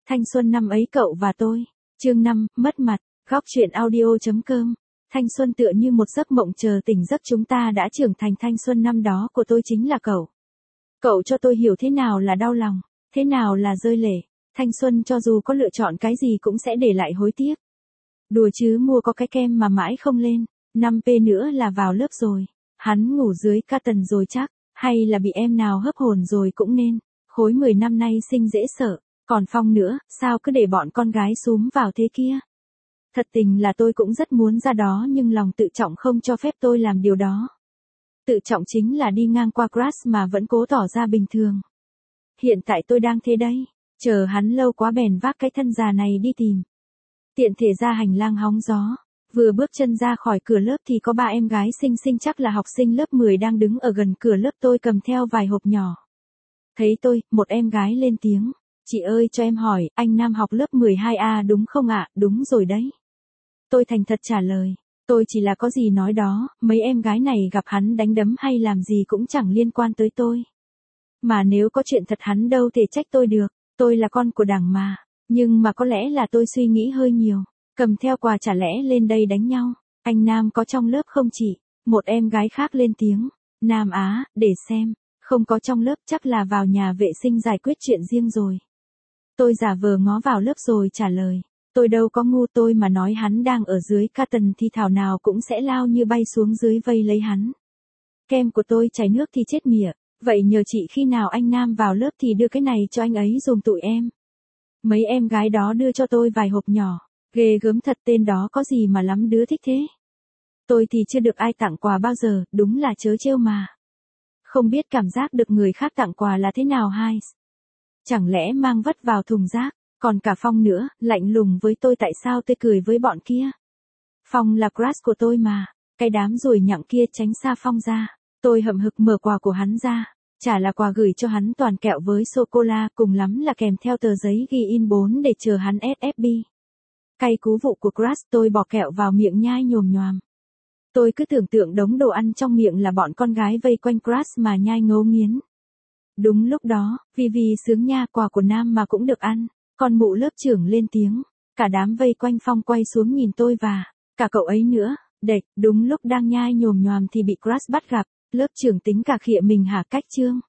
Thanh xuân năm ấy cậu và tôi. Chương 5, mất mặt. Góc truyện audio.com. Thanh xuân tựa như một giấc mộng chờ tỉnh giấc chúng ta đã trưởng thành. Thanh xuân năm đó của tôi chính là cậu. Cậu cho tôi hiểu thế nào là đau lòng, thế nào là rơi lệ. Thanh xuân cho dù có lựa chọn cái gì cũng sẽ để lại hối tiếc. Đùa chứ mua có cái kem mà mãi không lên. 5P nữa là vào lớp rồi. Hắn ngủ dưới carton rồi chắc, hay là bị em nào hấp hồn rồi cũng nên. Khối 10 năm nay sinh dễ sợ. Còn Phong nữa, sao cứ để bọn con gái xúm vào thế kia? Thật tình là tôi cũng rất muốn ra đó nhưng lòng tự trọng không cho phép tôi làm điều đó. Tự trọng chính là đi ngang qua crush mà vẫn cố tỏ ra bình thường. Hiện tại tôi đang thế đây, chờ hắn lâu quá bèn vác cái thân già này đi tìm. Tiện thể ra hành lang hóng gió, vừa bước chân ra khỏi cửa lớp thì có 3 em gái xinh xinh chắc là học sinh lớp 10 đang đứng ở gần cửa lớp tôi cầm theo vài hộp nhỏ. Thấy tôi, một em gái lên tiếng. Chị ơi cho em hỏi, anh Nam học lớp 12A đúng không ạ? Đúng rồi đấy. Tôi thành thật trả lời, tôi chỉ là có gì nói đó, mấy em gái này gặp hắn đánh đấm hay làm gì cũng chẳng liên quan tới tôi. Mà nếu có chuyện thật hắn đâu thể trách tôi được, tôi là con của Đảng mà. Nhưng mà có lẽ là tôi suy nghĩ hơi nhiều, cầm theo quà chả lẽ lên đây đánh nhau. Anh Nam có trong lớp không chị? Một em gái khác lên tiếng. Nam á, để xem, không có trong lớp chắc là vào nhà vệ sinh giải quyết chuyện riêng rồi. Tôi giả vờ ngó vào lớp rồi trả lời. Tôi đâu có ngu, tôi mà nói hắn đang ở dưới carton thì thảo nào cũng sẽ lao như bay xuống dưới vây lấy hắn. Kem của tôi chảy nước thì chết mỉa, vậy nhờ chị khi nào anh Nam vào lớp thì đưa cái này cho anh ấy dùm tụi em. Mấy em gái đó đưa cho tôi vài hộp nhỏ, ghê gớm thật, tên đó có gì mà lắm đứa thích thế. Tôi thì chưa được ai tặng quà bao giờ, đúng là trớ trêu mà. Không biết cảm giác được người khác tặng quà là thế nào hay? Chẳng lẽ mang vất vào thùng rác? Còn cả Phong nữa, lạnh lùng với tôi tại sao tôi cười với bọn kia. Phong là crush của tôi mà, cái đám ruồi nhặng kia tránh xa Phong ra. Tôi hậm hực mở quà của hắn ra, chả là quà gửi cho hắn toàn kẹo với sô-cô-la, cùng lắm là kèm theo tờ giấy ghi in 4 để chờ hắn SFB. Cay cú vụ của crush, tôi bỏ kẹo vào miệng nhai nhồm nhoàm. Tôi cứ tưởng tượng đống đồ ăn trong miệng là bọn con gái vây quanh crush mà nhai ngấu nghiến. Đúng lúc đó, vì sướng nha, quà của Nam mà cũng được ăn. Con mụ lớp trưởng lên tiếng, cả đám vây quanh Phong quay xuống nhìn tôi và cả cậu ấy nữa. Đệch, đúng lúc đang nhai nhồm nhoàm thì bị crush bắt gặp. Lớp trưởng tính cả khịa mình hả? Cách chương.